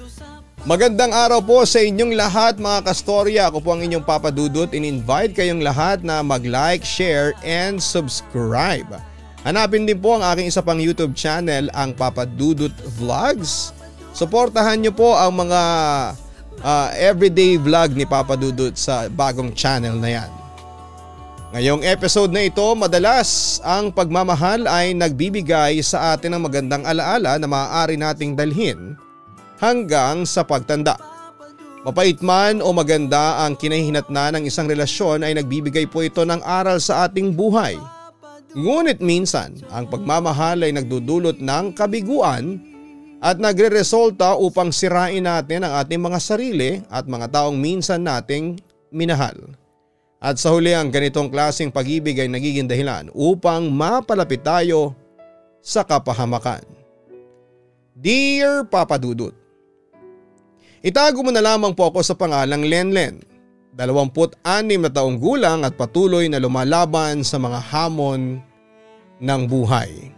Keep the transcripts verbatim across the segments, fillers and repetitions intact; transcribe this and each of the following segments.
Magandang araw po sa inyong lahat mga kastorya. Ako po ang inyong Papa Dudut. In-invite kayong lahat na mag-like, share, and subscribe. Hanapin din po ang aking isa pang YouTube channel, ang Papa Dudut Vlogs. Suportahan niyo po ang mga uh, everyday vlog ni Papa Dudut sa bagong channel na yan. Ngayong episode na ito, madalas ang pagmamahal ay nagbibigay sa atin ng magandang alaala na maaari nating dalhin hanggang sa pagtanda. Mapait man o maganda ang kinahihinatnan ng isang relasyon ay nagbibigay po ito ng aral sa ating buhay. Ngunit minsan, ang pagmamahal ay nagdudulot ng kabiguan at nagre-resulta upang sirain natin ang ating mga sarili at mga taong minsan nating minahal. At sa huli, ang ganitong klaseng pag-ibig ay nagiging dahilan upang mapalapit tayo sa kapahamakan. Dear Papa Dudut, itago mo na lamang po ako sa pangalang Lenlen, dalawampu't anim na taong gulang at patuloy na lumalaban sa mga hamon ng buhay.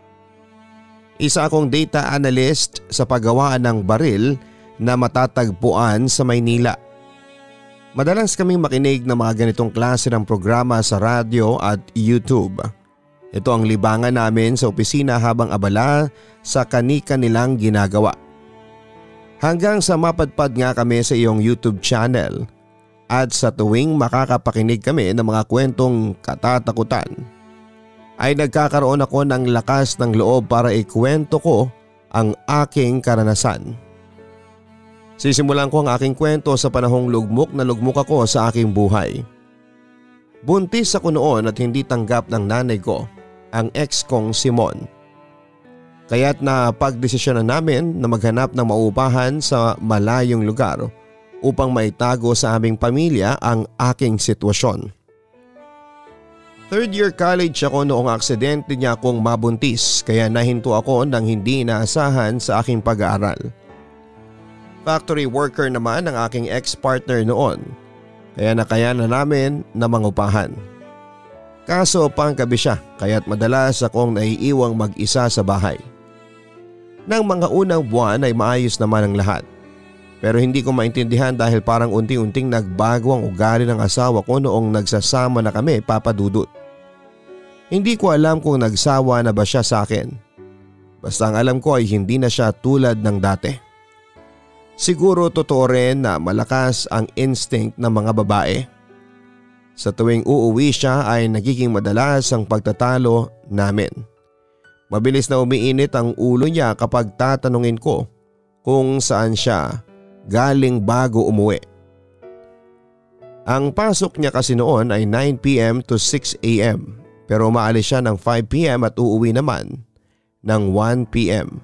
Isa akong data analyst sa paggawaan ng baril na matatagpuan sa Maynila. Madalas kaming makinig ng mga ganitong klase ng programa sa radyo at YouTube. Ito ang libangan namin sa opisina habang abala sa kani-kanilang ginagawa. Hanggang sa mapadpad nga kami sa iyong YouTube channel at sa tuwing makakapakinig kami ng mga kwentong katatakutan ay nagkakaroon ako ng lakas ng loob para ikwento ko ang aking karanasan. Sisimulan ko ang aking kwento sa panahong lugmok na lugmok ako sa aking buhay. Buntis ako noon at hindi tanggap ng nanay ko ang ex kong si Mon. Kaya't napagdesisyonan namin na maghanap ng maupahan sa malayong lugar upang maitago sa aming pamilya ang aking sitwasyon. Third year college ako noong aksidente niya akong mabuntis kaya nahinto ako ng hindi inaasahan sa aking pag-aaral. Factory worker naman ang aking ex-partner noon kaya nakayanan namin na mangupahan. Kaso panggabi siya kaya't madalas akong naiiwang mag-isa sa bahay. Nang mga unang buwan ay maayos naman ang lahat. Pero hindi ko maintindihan dahil parang unti-unting nagbago ang ugali ng asawa ko noong nagsasama na kami, Papa Dudut. Hindi ko alam kung nagsawa na ba siya sa akin. Basta ang alam ko ay hindi na siya tulad ng dati. Siguro totoo rin na malakas ang instinct ng mga babae. Sa tuwing uuwi siya ay nagiging madalas ang pagtatalo namin. Mabilis na umiinit ang ulo niya kapag tatanungin ko kung saan siya galing bago umuwi. Ang pasok niya kasi noon ay nine p m to six a m pero umaalis siya ng five p m at uuwi naman ng one p m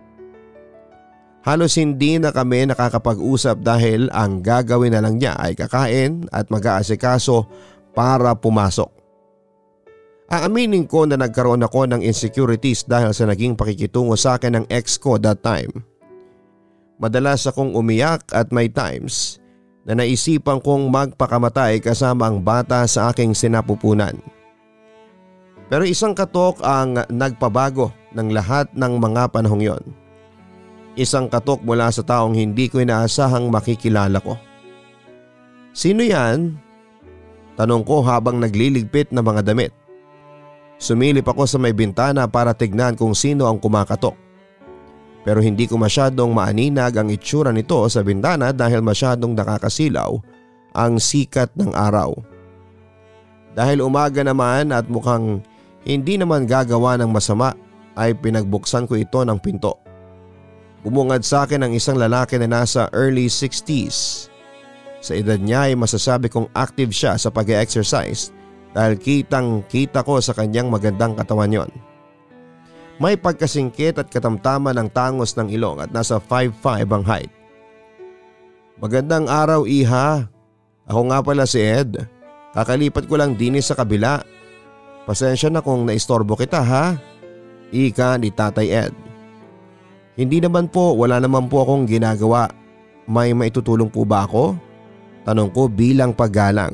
Halos hindi na kami nakakapag-usap dahil ang gagawin na lang niya ay kakain at mag-aasikaso para pumasok. Aaminin ko na nagkaroon ako ng insecurities dahil sa naging pakikitungo sa akin ng ex ko that time. Madalas akong umiyak at may times na naisipan kong magpakamatay kasama ang bata sa aking sinapupunan. Pero isang katok ang nagpabago ng lahat ng mga panahong yon. Isang katok mula sa taong hindi ko inaasahang makikilala ko. Sino yan? Tanong ko habang nagliligpit ng mga damit. Sumilip ako sa may bintana para tignan kung sino ang kumakatok. Pero hindi ko masyadong maaninag ang itsura nito sa bintana dahil masyadong nakakasilaw ang sikat ng araw. Dahil umaga naman at mukhang hindi naman gagawa ng masama ay pinagbuksan ko ito ng pinto. Bumungad sa akin ang isang lalaki na nasa early sixties. Sa edad niya ay masasabi kong active siya sa pag-exercise dahil kitang kita ko sa kanyang magandang katawan yon. May pagkasingkit at katamtaman ng tangos ng ilong at nasa five five ang height. Magandang araw, iha. Ako nga pala si Ed. Kakalipat ko lang din sa kabila. Pasensya na kung naistorbo kita, ha? Ika ni Tatay Ed. Hindi naman po, wala naman po akong ginagawa. May maitutulong po ba ako? Tanong ko bilang paggalang.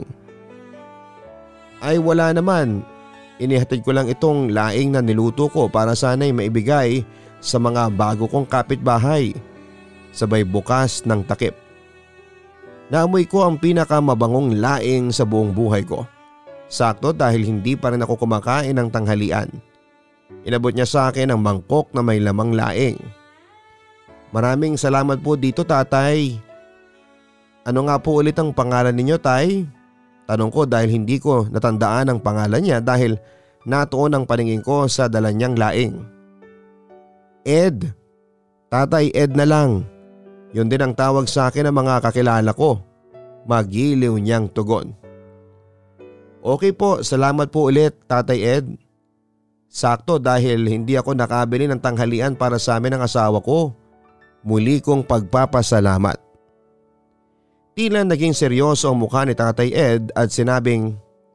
Ay wala naman. Inihatid ko lang itong laing na niluto ko para sana'y maibigay sa mga bago kong kapitbahay. sabay bukas ng takip. Naamoy ko ang pinakamabangong laing sa buong buhay ko. Sakto dahil hindi pa rin ako kumakain ng tanghalian. Inabot niya sa akin ang mangkok na may lamang laing. Maraming salamat po dito, tatay. Ano nga po ulit ang pangalan ninyo, tay? Tanong ko dahil hindi ko natandaan ang pangalan niya dahil natuon ang paningin ko sa dala niyang laing. Ed. Tatay Ed na lang. Yun din ang tawag sa akin ng mga kakilala ko. Magiliw niyang tugon. Okay po, salamat po ulit, Tatay Ed. Sakto dahil hindi ako nakabili ng tanghalian para sa amin ng asawa ko. Muli kong pagpapasalamat. Tila naging seryoso ang mukha ni Tatay Ed at sinabing,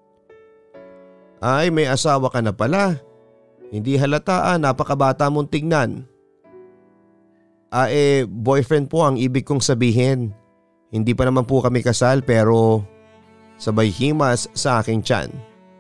ay, may asawa ka na pala. Hindi halata, ah, napakabata mong tignan. Ah eh, boyfriend po ang ibig kong sabihin. Hindi pa naman po kami kasal pero sabay himas sa aking tiyan.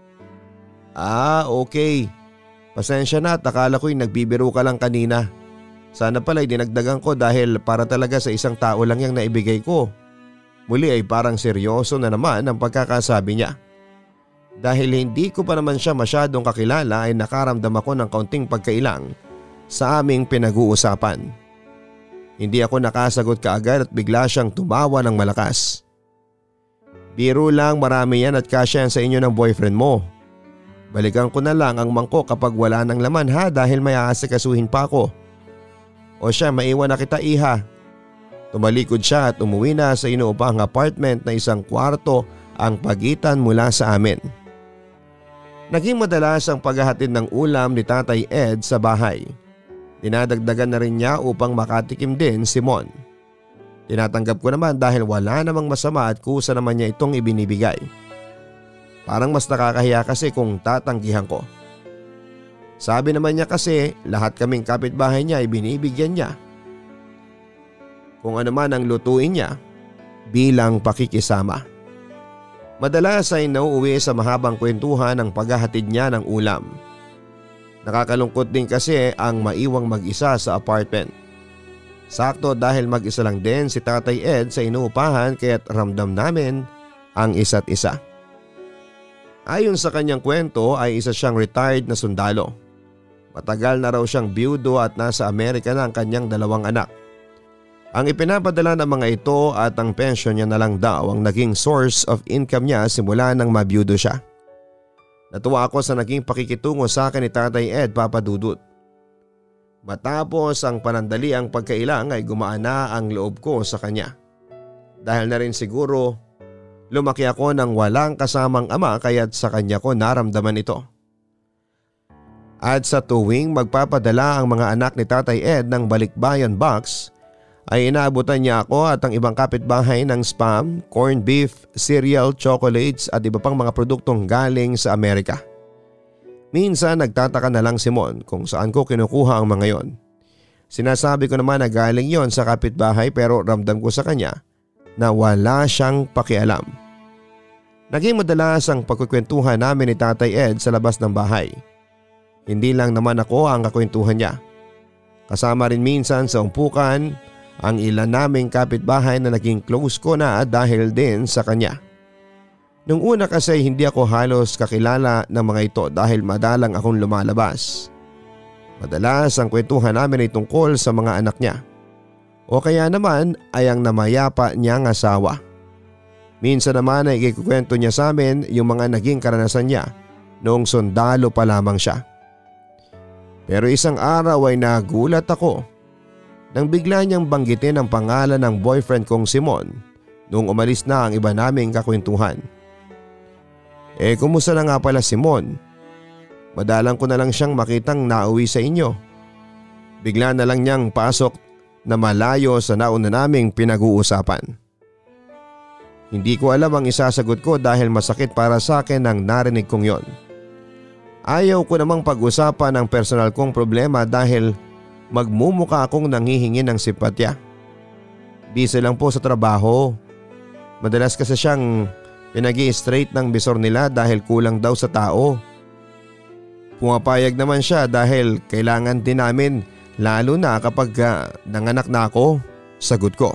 Ah, okay. Pasensya na at akala ko'y nagbibiro ka lang kanina. Sana pala'y dinagdagan ko dahil para talaga sa isang tao lang yung naibigay ko. Muli ay parang seryoso na naman ang pagkakasabi niya. Dahil hindi ko pa naman siya masyadong kakilala ay nakaramdam ako ng kaunting pagkailang sa aming pinag-uusapan. Hindi ako nakasagot kaagad at bigla siyang tumawa ng malakas. Biro lang, marami yan at kasya sa inyo ng boyfriend mo. Balikan ko na lang ang mangkok kapag wala ng laman ha dahil may aasikasuhin pa ako. O siya, maiwan na kita iha. Tumalikod siya at umuwi na sa inuupang apartment na isang kwarto ang pagitan mula sa amin. Naging madalas ang paghahatid ng ulam ni Tatay Ed sa bahay. Dinadagdagan na rin niya upang makatikim din si Mon. Tinatanggap ko naman dahil wala namang masama at kusa naman niya itong ibinibigay. Parang mas nakakahiya kasi kung tatanggihan ko. Sabi naman niya kasi lahat kaming kapitbahay niya ay binibigyan niya kung ano man ang lutuin niya bilang pakikisama. Madalas ay nauuwi sa mahabang kwentuhan ang paghahatid niya ng ulam. Nakakalungkot din kasi ang maiwang mag-isa sa apartment. Sakto dahil mag-isa lang din si Tatay Ed sa inuupahan kaya't ramdam namin ang isa't isa. Ayon sa kanyang kwento ay isa siyang retired na sundalo. Matagal na raw siyang biyudo at nasa Amerika na ang kanyang dalawang anak. Ang ipinapadala ng mga ito at ang pensyon niya na lang daw ang naging source of income niya simula nang mabiyudo siya. Natuwa ako sa naging pakikitungo sa akin ni Tatay Ed, Papa Dudut. Matapos ang panandaliang pagkailang ay gumaan na ang loob ko sa kanya. Dahil na rin siguro lumaki ako ng walang kasamang ama kaya't sa kanya ko naramdaman ito. At sa tuwing magpapadala ang mga anak ni Tatay Ed ng balikbayan box ay inaabutan niya ako at ang ibang kapitbahay ng spam, corned beef, cereal, chocolates at iba pang mga produktong galing sa Amerika. Minsan nagtataka na lang si Mon kung saan ko kinukuha ang mga yon. Sinasabi ko naman na galing yon sa kapitbahay pero ramdam ko sa kanya na wala siyang pakialam. Naging madalas ang pagkukwentuhan namin ni Tatay Ed sa labas ng bahay. Hindi lang naman ako ang kakwentuhan niya. Kasama rin minsan sa umpukan ang ilan naming kapitbahay na naging close ko na dahil din sa kanya. Nung una kasi hindi ako halos kakilala ng mga ito dahil madalang akong lumalabas. Madalas ang kwentuhan namin ay tungkol sa mga anak niya. O kaya naman ay ang namayapa niyang asawa. Minsan naman ay ikukwento niya sa amin yung mga naging karanasan niya noong sundalo pa lamang siya. Pero isang araw ay nagulat ako nang bigla niyang banggitin ang pangalan ng boyfriend kong si Mon nung umalis na ang iba naming kakwentuhan. Eh kumusta na nga pala si Mon? Madalang ko na lang siyang makitang nauwi sa inyo. Bigla na lang niyang pasok na malayo sa nauna naming pinag-uusapan. Hindi ko alam ang isasagot ko dahil masakit para sa akin ang narinig kong yon. Ayaw ko namang pag-usapan ang personal kong problema dahil magmumuka akong nanghihingi ng simpatya. Busy lang po sa trabaho. Madalas kasi siyang pinag-i-straight ng bisor nila dahil kulang daw sa tao. Pumapayag naman siya dahil kailangan din namin lalo na kapag uh, nanganak na ako. Sagot ko.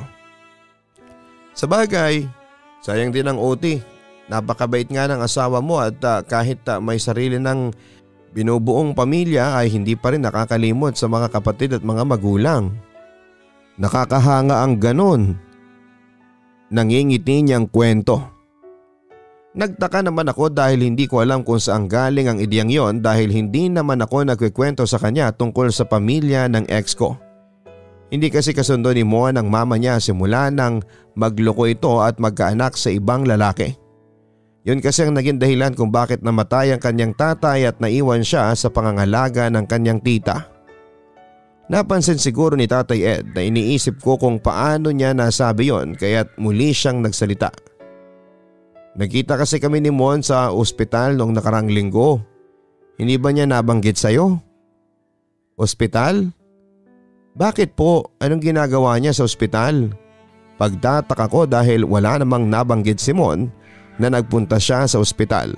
Sabagay, sayang din ang O T. Napakabait nga ng asawa mo at uh, kahit uh, may sarili ng binubuong pamilya ay hindi pa rin nakakalimot sa mga kapatid at mga magulang. Nakakahanga ang ganon. Nangingiti niyang kwento. Nagtaka naman ako dahil hindi ko alam kung saan galing ang ideyang yon dahil hindi naman ako nagkikwento sa kanya tungkol sa pamilya ng ex ko. Hindi kasi kasundo ni Mon ang mama niya simula nang magloko ito at magkaanak sa ibang lalaki. Yun kasi ang naging dahilan kung bakit namatay ang kanyang tatay at naiwan siya sa pangangalaga ng kanyang tita. Napansin siguro ni Tatay Ed na iniisip ko kung paano niya nasabi yon kaya't muli siyang nagsalita. Nagkita kasi kami ni Mon sa ospital noong nakarang linggo. Hindi ba niya nabanggit sa'yo? Ospital? Bakit po? Anong ginagawa niya sa ospital? Pagtataka ko dahil wala namang nabanggit si Mon na nagpunta siya sa ospital.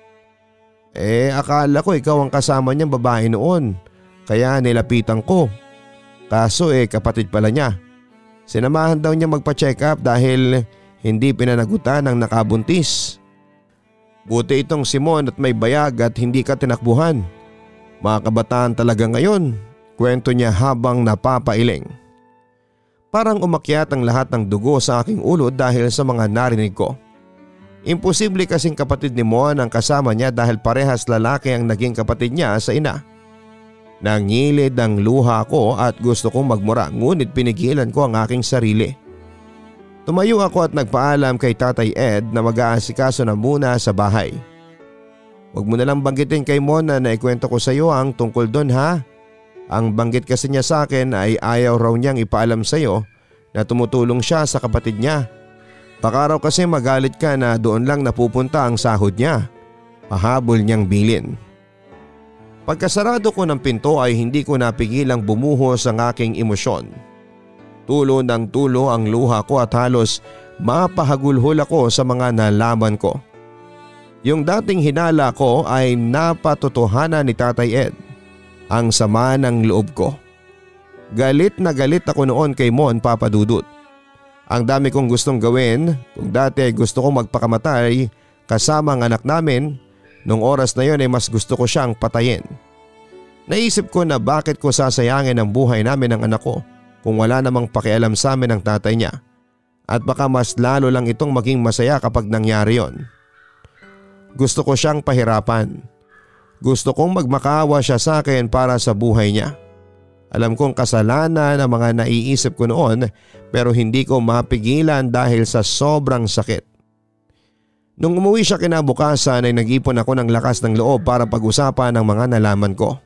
Eh akala ko ikaw ang kasama niyang babae noon, kaya nilapitan ko. Kaso eh kapatid pala niya. Sinamahan daw niya magpa-check up dahil hindi pinanagutan ng nakabuntis. Buti itong si Mon at may bayag at hindi ka tinakbuhan. Mga kabataan talaga ngayon, kwento niya habang napapailing. Parang umakyat ang lahat ng dugo sa aking ulo dahil sa mga narinig ko. Imposible kasing kapatid ni Mon ang kasama niya dahil parehas lalaki ang naging kapatid niya sa ina. Nangilid ang luha ko at gusto kong magmura ngunit pinigilan ko ang aking sarili. Tumayo ako at nagpaalam kay Tatay Ed na mag-aasikaso na muna sa bahay. Huwag mo na lang banggitin kay Mon na naikwento ko sa iyo ang tungkol doon ha. Ang banggit kasi niya sa akin ay ayaw raw niyang ipaalam sa iyo na tumutulong siya sa kapatid niya. Baka raw kasi magalit ka na doon lang napupunta ang sahod niya. Pahabol niyang bilin. Pagkasarado ko ng pinto ay hindi ko napigilang bumuhos ang aking emosyon. Tulo ng tulo ang luha ko at halos mapahagulhol ako sa mga nalaman ko. Yung dating hinala ko ay napatotohanan ni Tatay Ed. Ang sama ng loob ko. Galit na galit ako noon kay Mon Papadudut. Ang dami kong gustong gawin. Kung dati gusto kong magpakamatay kasama ang anak namin, nung oras na yon ay mas gusto ko siyang patayin. Naisip ko na bakit ko sasayangin ang buhay namin ng anak ko kung wala namang pakialam sa amin ang tatay niya. At baka mas lalo lang itong maging masaya kapag nangyari yon. Gusto ko siyang pahirapan. Gusto kong magmakaawa siya sa akin para sa buhay niya. Alam kong kasalanan ang mga naiisip ko noon pero hindi ko mapigilan dahil sa sobrang sakit. Nung umuwi siya kinabukasan ay nag-ipon ako ng lakas ng loob para pag-usapan ang mga nalaman ko.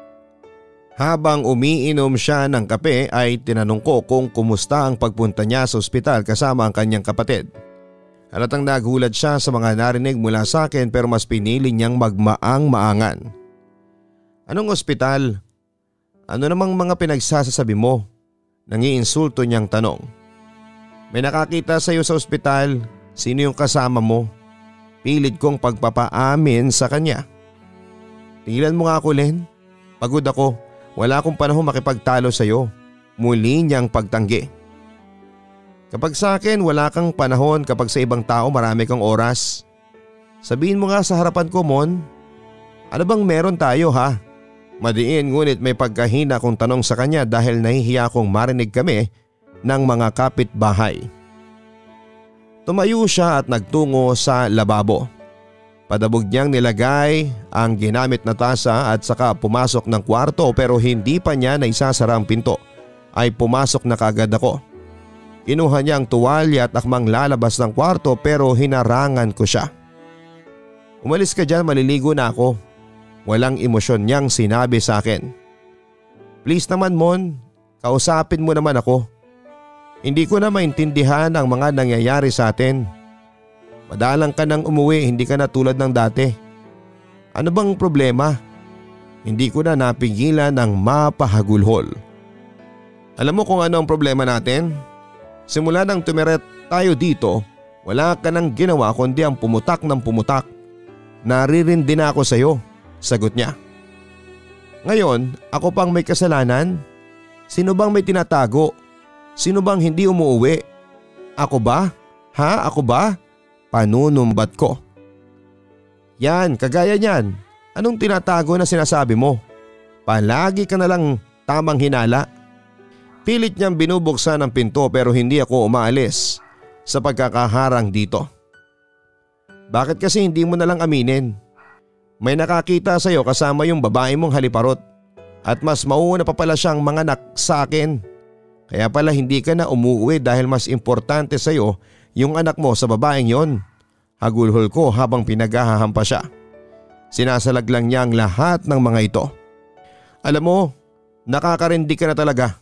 Habang umiinom siya ng kape ay tinanong ko kung kumusta ang pagpunta niya sa ospital kasama ang kanyang kapatid. Halatang nagulat siya sa mga narinig mula sa akin pero mas pinili niyang magmaang-maangan. Anong ospital? Ano namang mga pinagsasasabi mo? Nangiinsulto niyang tanong. May nakakita sa iyo sa ospital? Sino yung kasama mo? Pilit kong pagpapaamin sa kanya. Tigilan mo nga ako, Len. Pagod ako. Wala akong panahon makipagtalo sa iyo. Muli niyang pagtanggi. Kapag sa akin wala kang panahon, kapag sa ibang tao marami kang oras. Sabihin mo nga sa harapan ko, Mon. Ano bang meron tayo ha? Madiin ngunit may pagkahina kong tanong sa kanya dahil nahihiya kong marinig kami ng mga kapitbahay. Tumayo siya at nagtungo sa lababo. Padabog niyang nilagay ang ginamit na tasa at saka pumasok ng kwarto pero hindi pa niya naisasara ang pinto ay pumasok na kagad ako. Kinuha niya ang tuwalya at akmang lalabas ng kwarto pero hinarangan ko siya. Umalis ka dyan, maliligo na ako. Walang emosyon niyang sinabi sa akin. Please naman, Mon, kausapin mo naman ako. Hindi ko na maintindihan ang mga nangyayari sa atin. Madalang ka nang umuwi, hindi ka na tulad ng dati. Ano bang problema? Hindi ko na napigilan ng mapahagulhol. Alam mo kung ano ang problema natin? Simula nang tumeret tayo dito, wala ka nang ginawa kundi ang pumutak ng pumutak. Naririndi na ako sa iyo, sagot niya. Ngayon, ako pang may kasalanan? Sino bang may tinatago? Sino bang hindi umuuwi? Ako ba? Ha? Ako ba? Panunumbat ko. Yan, kagaya niyan. Anong tinatago na sinasabi mo? Palagi ka na lang tamang hinala. Pilit niyang binubuksan ang pinto pero hindi ako umaalis sa pagkakaharang dito. Bakit kasi hindi mo na lang aminin? May nakakita sa'yo kasama yung babae mong haliparot at mas mauuna pa pala siyang manganak sa akin. Kaya pala hindi ka na umuwi dahil mas importante sa'yo yung anak mo sa babaeng yon. Hagulhol ko habang pinaghahampa siya. Sinasalag lang niya ang lahat ng mga ito. Alam mo, nakakarindi ka na talaga.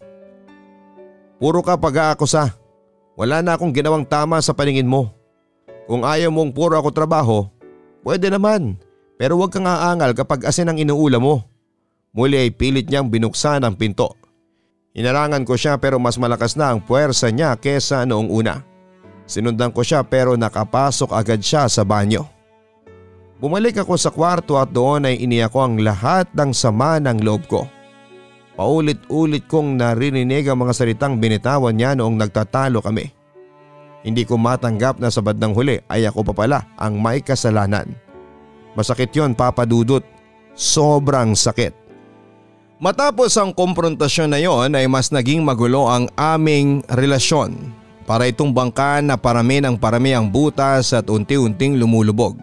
Puro ka pag-aakusa. Wala na akong ginawang tama sa paningin mo. Kung ayaw mong puro ako trabaho, pwede naman. Pero huwag kang aangal kapag asin ang inuula mo. Muli ay pilit niyang binuksan ang pinto. Inarangan ko siya pero mas malakas na ang puwersa niya kesa noong una. Sinundan ko siya pero nakapasok agad siya sa banyo. Bumalik ako sa kwarto at doon ay iniyak ko ang lahat ng sama ng loob ko. Paulit-ulit kong narinig ang mga salitang binitawan niya noong nagtatalo kami. Hindi ko matanggap na sa bandang huli ay ako pa pala ang may kasalanan. Masakit yon, Papa Dudut. Sobrang sakit. Matapos ang komprontasyon na yon ay mas naging magulo ang aming relasyon. Para itong bangka na parami ng parami ang butas at unti-unting lumulubog.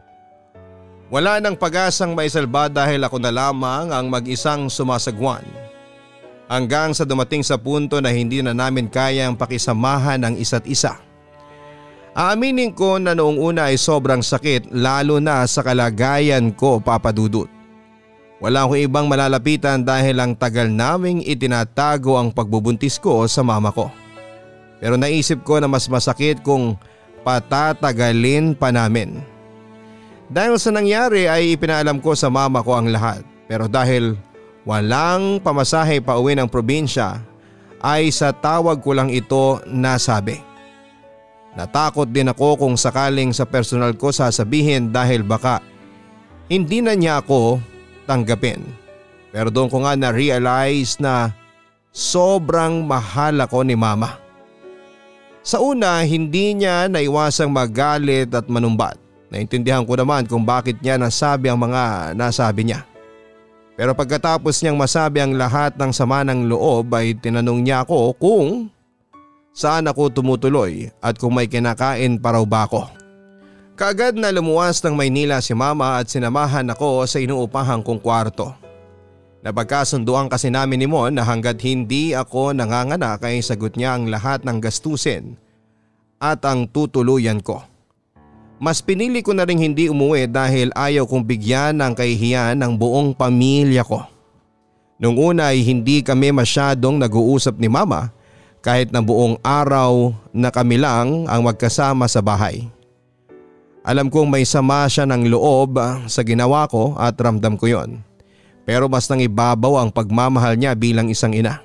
Wala nang pag-asang maisalba dahil ako na lamang ang mag-isang sumasagwan. Hanggang sa dumating sa punto na hindi na namin kayang pakisamahan ang isa't isa. Aaminin ko na noong una ay sobrang sakit lalo na sa kalagayan ko, Papa Dudut. Wala akong ibang malalapitan dahil ang tagal naming itinatago ang pagbubuntis ko sa mama ko. Pero naisip ko na mas masakit kung patatagalin pa namin. Dahil sa nangyari ay ipinaalam ko sa mama ko ang lahat. Pero dahil walang pamasahe pa uwi ng probinsya ay sa tawag ko lang ito nasabi. Natakot din ako kung sakaling sa personal ko sasabihin dahil baka hindi na niya ako tanggapin. Pero doon ko nga na-realize na sobrang mahal ako ni mama. Sa una, hindi niya naiwasang magalit at manumbat. Naintindihan ko naman kung bakit niya nasabi ang mga nasabi niya. Pero pagkatapos niyang masabi ang lahat ng sama ng loob ay tinanong niya ako kung saan ako tumutuloy at kung may kinakain pa raw ba ako. Kaagad na lumuwas ng Maynila si mama at sinamahan ako sa inuupahan kong kwarto. Napagkasunduan kasi namin ni Mon na hanggat hindi ako nanganganak ay sagot niya ang lahat ng gastusin at ang tutuluyan ko. Mas pinili ko na rin hindi umuwi dahil ayaw kong bigyan ng kahihiyan ng buong pamilya ko. Nung una ay hindi kami masyadong nag-uusap ni mama kahit na buong araw na kami lang ang magkasama sa bahay. Alam kong may sama siya ng loob sa ginawa ko at ramdam ko yon. Pero mas nang ibabaw ang pagmamahal niya bilang isang ina.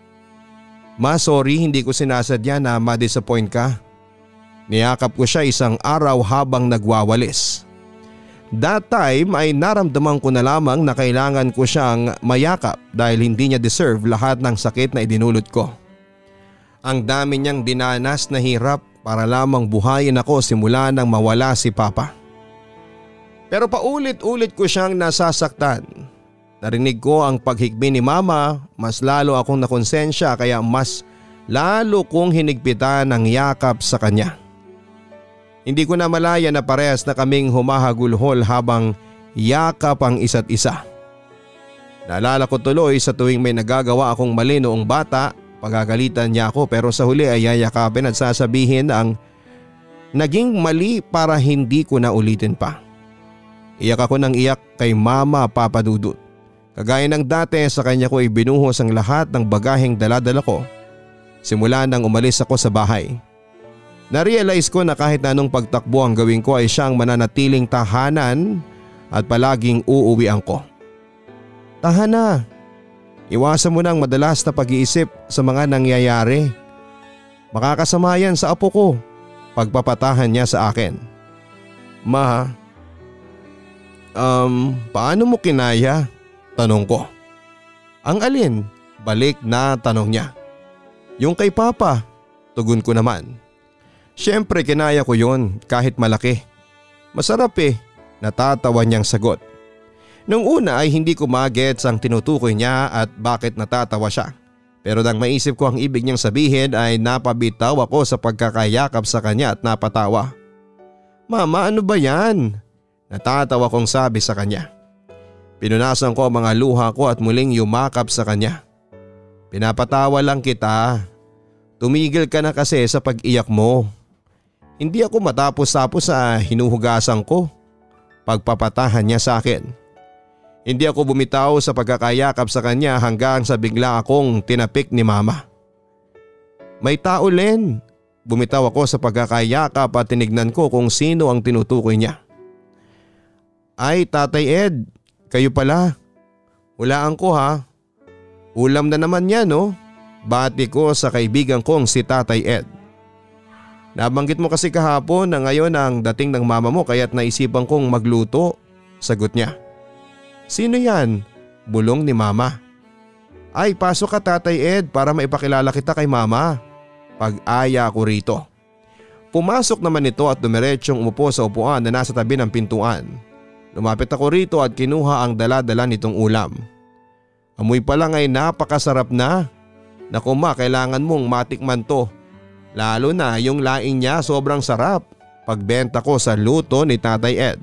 Ma, sorry, hindi ko sinasadya na ma-disappoint ka. Niyakap ko siya isang araw habang nagwawalis. That time ay naramdaman ko na lamang na kailangan ko siyang mayakap dahil hindi niya deserve lahat ng sakit na idinulot ko. Ang dami niyang dinanas na hirap para lamang buhayin ako simula nang mawala si Papa. Pero paulit-ulit ko siyang nasasaktan. Narinig ko ang paghikbi ni Mama, mas lalo akong nakonsensya kaya mas lalo kong hinigpitan ang yakap sa kanya. Hindi ko na malaya na parehas na kaming humahagulhol habang yakap ang isa't isa. Naalala ko tuloy sa tuwing may nagagawa akong mali noong bata, pagagalitan niya ako pero sa huli ay yayakapin at sasabihin ang naging mali para hindi ko na ulitin pa. Iyak ako ng iyak kay Mama, Papa Dudut. Kagaya ng dati sa kanya ko ay binuhos ang lahat ng bagaheng daladala ko simula nang umalis ako sa bahay. Narealize ko na kahit na anong pagtakbo ang gawin ko ay siyang mananatiling tahanan at palaging uuwian ko. Tahan na. Iwasan mo na ang madalas na pag-iisip sa mga nangyayari. Makakasama yan sa apo ko. Pagpapatahan niya sa akin. Ma, um, paano mo kinaya? Tanong ko. Ang alin? Balik na tanong niya. Yung kay Papa, tugon ko naman. Siyempre kinaya ko yon kahit malaki. Masarap eh, natatawa niyang sagot. Nung una ay hindi ko magets ang tinutukoy niya at bakit natatawa siya. Pero nang maisip ko ang ibig niyang sabihin ay napabitaw ako sa pagkakayakap sa kanya at napatawa. Mama, ano ba yan? Natatawa kong sabi sa kanya. Pinunasan ko ang mga luha ko at muling yumakap sa kanya. Pinapatawa lang kita. Tumigil ka na kasi sa pag-iyak mo. Hindi ako matapos-tapos sa hinuhugasan ko. Pagpapatahan niya sa akin. Hindi ako bumitaw sa pagkakayakap sa kanya hanggang sa bigla akong tinapik ni Mama. May tao, Len. Bumitaw ako sa pagkakayakap at tinignan ko kung sino ang tinutukoy niya. Ay, Tatay Ed, kayo pala. Hulaan ko ha. Ulam na naman yan, no? Bati ko sa kaibigan kong si Tatay Ed. Nabanggit mo kasi kahapon na ngayon ang dating ng mama mo kaya't naisipan kong magluto, sagot niya. Sino yan? Bulong ni Mama. Ay, pasok ka Tatay Ed para maipakilala kita kay Mama. Pag-aya ko rito. Pumasok naman ito at dumiretsyong umupo sa upuan na nasa tabi ng pintuan. Lumapit ako rito at kinuha ang dala-dala nitong ulam. Amoy pa lang ay napakasarap na. Naku ma, kailangan mong matikman to. Lalo na yung laing niya sobrang sarap. Pagbenta ko sa luto ni Tatay Ed.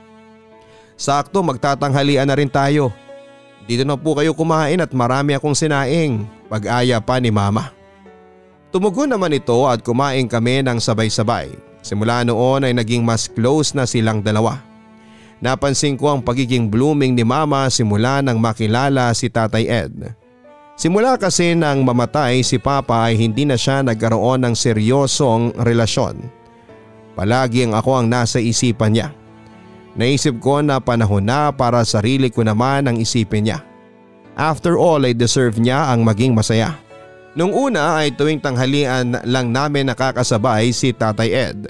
Sakto, magtatanghalian na rin tayo. Dito na po kayo kumain at marami akong sinaing. Pag-aya pa ni Mama. Tumugon naman ito at kumain kami ng sabay-sabay. Simula noon ay naging mas close na silang dalawa. Napansin ko ang pagiging blooming ni Mama simula nang makilala si Tatay Ed. Simula kasi nang mamatay si Papa ay hindi na siya nagkaroon ng seryosong relasyon. Palagi ang ako ang nasa isipan niya. Naisip ko na panahon na para sarili ko naman ang isipin niya. After all ay deserve niya ang maging masaya. Nung una ay tuwing tanghalian lang namin nakakasabay si Tatay Ed.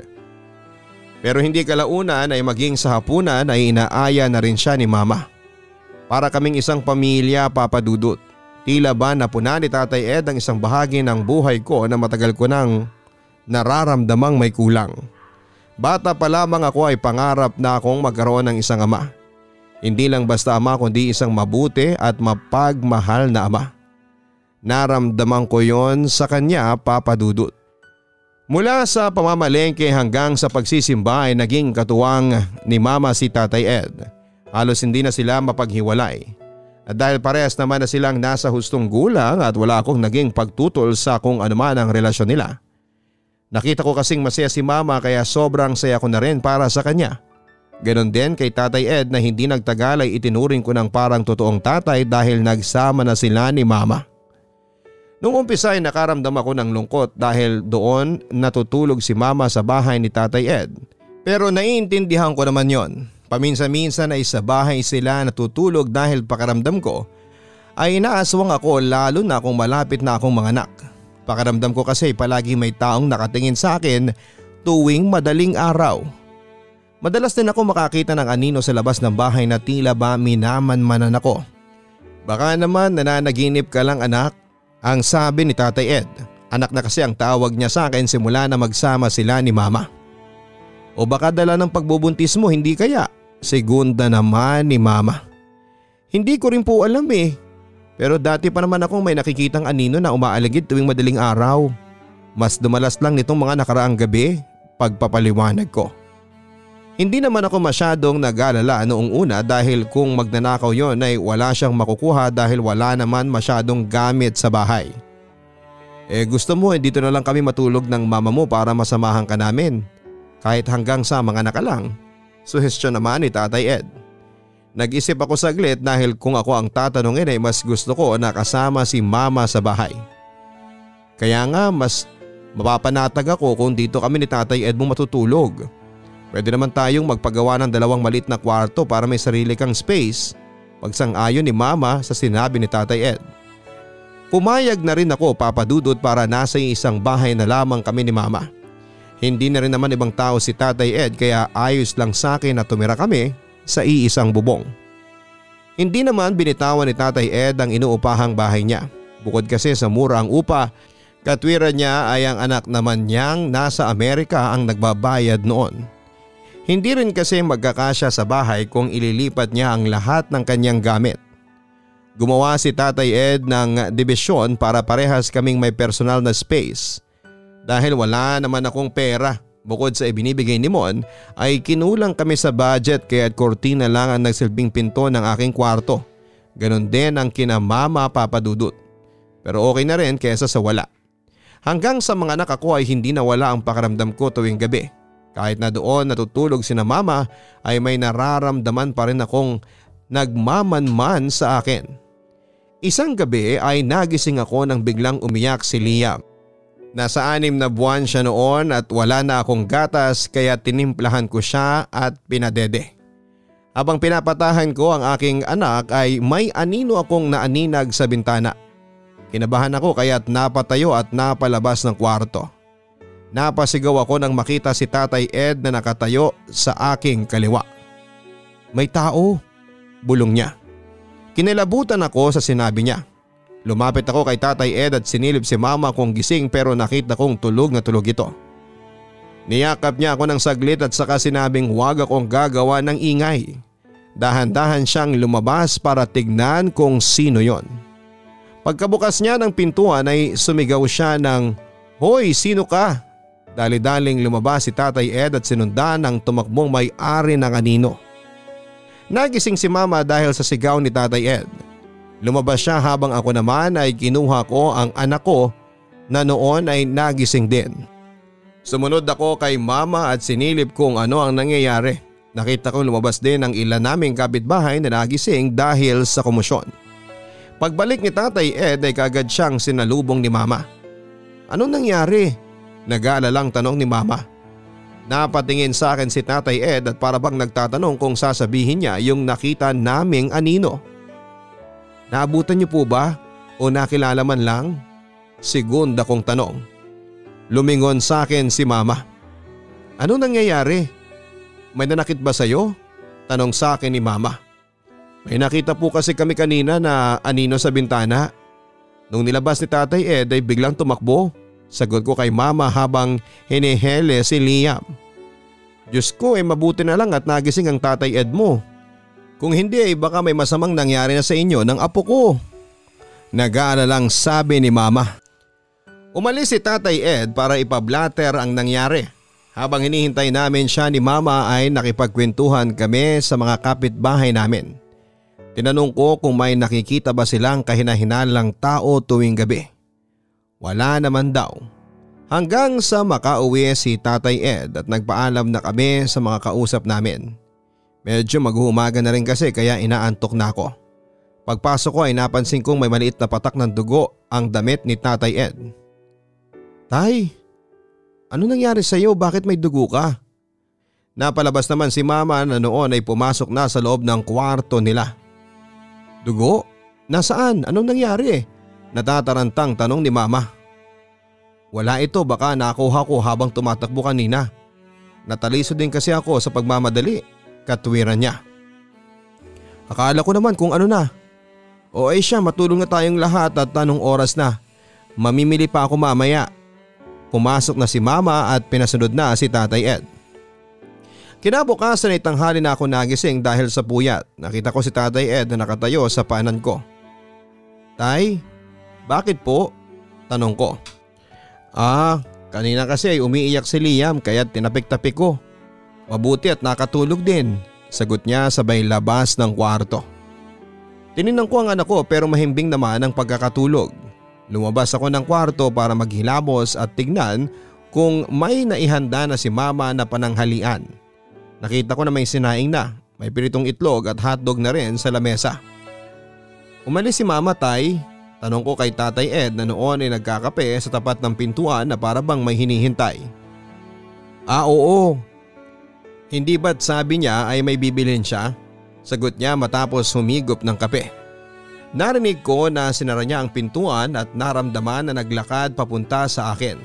Pero hindi kalaunan ay maging sa hapunan ay inaaya na rin siya ni Mama. Para kaming isang pamilya, Papa Dudut. Tila ba napunan ni Tatay Ed ang isang bahagi ng buhay ko na matagal ko nang nararamdamang may kulang. Bata pa lamang ako ay pangarap na akong magkaroon ng isang ama. Hindi lang basta ama kundi isang mabuti at mapagmahal na ama. Naramdaman ko yon sa kanya, Papa Dudut. Mula sa pamamalengke hanggang sa pagsisimba ay naging katuwang ni Mama si Tatay Ed. Halos hindi na sila mapaghiwalay. At dahil parehas naman na silang nasa hustong gulang at wala akong naging pagtutol sa kung anuman ang relasyon nila. Nakita ko kasing masaya si Mama kaya sobrang saya ko na rin para sa kanya. Ganon din kay Tatay Ed na hindi nagtagal ay itinuring ko ng parang totoong tatay dahil nagsama na sila ni Mama. Noong umpisa ay nakaramdam ako ng lungkot dahil doon natutulog si Mama sa bahay ni Tatay Ed. Pero naiintindihan ko naman yon. Paminsan-minsan ay sa bahay sila natutulog dahil pakaramdam ko ay inaaswang ako lalo na kung malapit na akong manganak. Pakaramdam ko kasi palagi may taong nakatingin sa akin tuwing madaling araw. Madalas din ako makakita ng anino sa labas ng bahay na tila ba minamanmanan ako. Baka naman nananaginip ka lang anak, ang sabi ni Tatay Ed. Anak na kasi ang tawag niya sa akin simula na magsama sila ni Mama. O baka dala ng pagbubuntis mo, hindi kaya? Segunda naman ni Mama. Hindi ko rin po alam eh. Pero dati pa naman akong may nakikitang anino na umaaligid tuwing madaling araw. Mas dumalas lang nitong mga nakaraang gabi, pagpapaliwanag ko. Hindi naman ako masyadong nag-alala noong una dahil kung magnanakaw yon ay wala siyang makukuha dahil wala naman masyadong gamit sa bahay. Eh gusto mo eh dito na lang kami matulog ng mama mo para masamahan ka namin. Kahit hanggang sa mga anak ka lang. Suhestyon naman ni Tatay Ed. Nag-isip ako saglit dahil kung ako ang tatanungin ay mas gusto ko na kasama si Mama sa bahay. Kaya nga mas mapapanatag ako kung dito kami ni Tatay Ed mo matutulog. Pwede naman tayong magpagawa ng dalawang malit na kwarto para may sarili kang space. Pagsang-ayon ni Mama sa sinabi ni Tatay Ed. Pumayag na rin ako, Papa Dudut, para nasa isang bahay na lamang kami ni Mama. Hindi na rin naman ibang tao si Tatay Ed kaya ayos lang sa akin na tumira kami sa iisang bubong. Hindi naman binitawan ni Tatay Ed ang inuupahang bahay niya. Bukod kasi sa mura ang upa, Katwiran niya ay ang anak naman niyang nasa Amerika ang nagbabayad noon. Hindi rin kasi magkakasya sa bahay kung ililipat niya ang lahat ng kanyang gamit. Gumawa si Tatay Ed ng dibisyon para parehas kaming may personal na space. Dahil wala naman akong pera bukod sa ibinibigay ni Mon ay kinulang kami sa budget kaya kortina lang ang nagsilbing pinto ng aking kwarto. Ganon din ang kina Mama Papa Dudut. Pero okay na rin kesa sa wala. Hanggang sa mga anak ako ay hindi nawala ang pakiramdam ko tuwing gabi. Kahit na doon natutulog sina Mama ay may nararamdaman pa rin akong nagmamanman sa akin. Isang gabi ay nagising ako nang biglang umiyak si Liam. Nasa anim na buwan siya noon at wala na akong gatas kaya tinimplahan ko siya at pinadede. Habang pinapatahan ko ang aking anak ay may anino akong naaninag sa bintana. Kinabahan ako kaya't napatayo at napalabas ng kwarto. Napasigaw ako nang makita si Tatay Ed na nakatayo sa aking kaliwa. May tao, bulong niya. Kinilabutan ako sa sinabi niya. Lumapit ako kay Tatay Ed at sinilip si Mama kong gising pero nakita kong tulog na tulog ito. Niyakap niya ako ng saglit at saka sinabing huwag akong gagawa ng ingay. Dahan-dahan siyang lumabas para tignan kung sino yon. Pagkabukas niya ng pintuan ay sumigaw siya ng, "Hoy, sino ka?" Dali-daling lumabas si Tatay Ed at sinundan ng tumakbong may-ari ng anino. Nagising si Mama dahil sa sigaw ni Tatay Ed. Lumabas siya habang ako naman ay kinuha ko ang anak ko na noon ay nagising din. Sumunod ako kay Mama at sinilip kung ano ang nangyayari. Nakita ko lumabas din ang ilan naming kapitbahay na nagising dahil sa komosyon. Pagbalik ni Tatay Ed ay kagad siyang sinalubong ni Mama. Anong nangyari? Nag-aalalang tanong ni Mama. Napatingin sa akin si Tatay Ed at para bang nagtatanong kung sasabihin niya yung nakita naming anino. Naabutan niyo po ba o nakilala man lang? Segunda kong tanong. Lumingon sa akin si Mama. Anong nangyayari? May nanakit ba sa'yo? Tanong sa akin ni Mama. May nakita po kasi kami kanina na anino sa bintana. Nung nilabas ni Tatay Ed ay biglang tumakbo. Sagot ko kay Mama habang hinihele si Liam. Diyos ko, eh mabuti na lang at nagising ang Tatay Ed mo. Kung hindi ay baka may masamang nangyari na sa inyo ng apo ko. Nag-aalalang sabi ni Mama. Umalis si Tatay Ed para ipablatter ang nangyari. Habang hinihintay namin siya ni Mama ay nakipagkwentuhan kami sa mga kapitbahay namin. Tinanong ko kung may nakikita ba silang kahinahinalang tao tuwing gabi. Wala naman daw. Hanggang sa makauwi si Tatay Ed at nagpaalam na kami sa mga kausap namin. Medyo maghumaga na rin kasi kaya inaantok na ako. Pagpasok ko ay napansin kong may maliit na patak ng dugo ang damit ni Tatay Ed. Tay, ano nangyari sa iyo? Bakit may dugo ka? Napalabas naman si Mama na noon ay pumasok na sa loob ng kwarto nila. Dugo? Nasaan? Anong nangyari? Natatarantang tanong ni Mama. Wala ito, baka nakuha ko habang tumatakbo kanina. Nataliso din kasi ako sa pagmamadali, katwiran niya. Akala ko naman kung ano na. O ay siya, matulong na tayong lahat at anong oras na. Mamimili pa ako mamaya. Pumasok na si Mama at pinasunod na si Tatay Ed. Kinabukasan ay tanghali na ako nagising dahil sa puyat. Nakita ko si Tatay Ed na nakatayo sa paanan ko. Tay, bakit po? Tanong ko. Ah, kanina kasi ay umiiyak si Liam kaya tinapik-tapik ko. Mabuti at nakatulog din, sagot niya sabay labas ng kwarto. Tinignan ko ang anak ko pero mahimbing naman ang pagkakatulog. Lumabas ako ng kwarto para maghilamos at tignan kung may naihanda na si Mama na pananghalian. Nakita ko na may sinaing na, may piritong itlog at hotdog na rin sa lamesa. Umalis si Mama, Tay? Tanong ko kay Tatay Ed na noon ay nagkakape sa tapat ng pintuan na para bang may hinihintay. Ah oo. Hindi ba't sabi niya ay may bibilhin siya? Sagot niya matapos humigop ng kape. Narinig ko na sinara niya ang pintuan at naramdaman na naglakad papunta sa akin.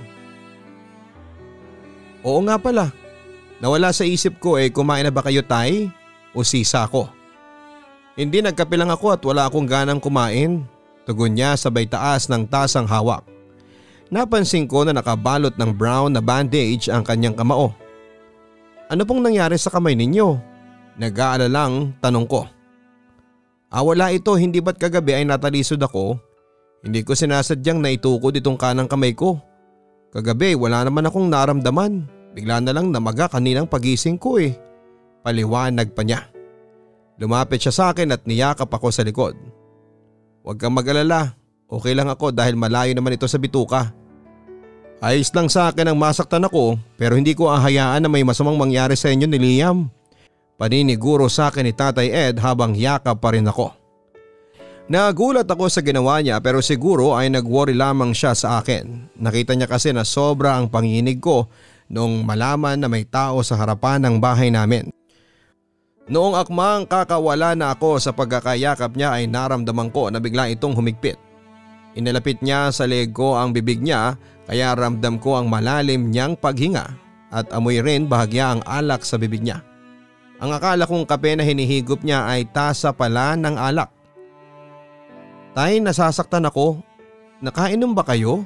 Oo nga pala. Nawala sa isip ko eh kumain na ba kayo, Tay? O sisa ko? Hindi, nagkape lang ako at wala akong ganang kumain. Tugon niya sabay taas ng tasang hawak. Napansin ko na nakabalot ng brown na bandage ang kanyang kamao. Ano pong nangyari sa kamay ninyo? Nag-aalalang tanong ko. Ah, wala ito, hindi ba't kagabi ay natalisod ako? Hindi ko sinasadyang naitukod itong kanang kamay ko. Kagabi wala naman akong naramdaman. Bigla na lang namaga kaninang pagising ko eh. Paliwanag pa niya. Lumapit siya sa akin at niyakap ako sa likod. Huwag kang mag-alala, okay lang ako dahil malayo naman ito sa bituka. Ayos lang sa akin ang masaktan ako pero hindi ko ahayaan na may masamang mangyari sa inyo ni Liam. Paniniguro sa akin ni Tatay Ed habang yakap pa rin ako. Nagulat ako sa ginawa niya pero siguro ay nag-worry lamang siya sa akin. Nakita niya kasi na sobra ang panginig ko nung malaman na may tao sa harapan ng bahay namin. Noong akmang kakawala na ako sa pagkakayakap niya ay naramdaman ko na bigla itong humigpit. Inilapit niya sa leeg ko ang bibig niya kaya ramdam ko ang malalim niyang paghinga at amoy rin bahagya ang alak sa bibig niya. Ang akala kong kape na hinihigop niya ay tasa pala ng alak. Tay, nasasaktan ako. Nakainom ba kayo?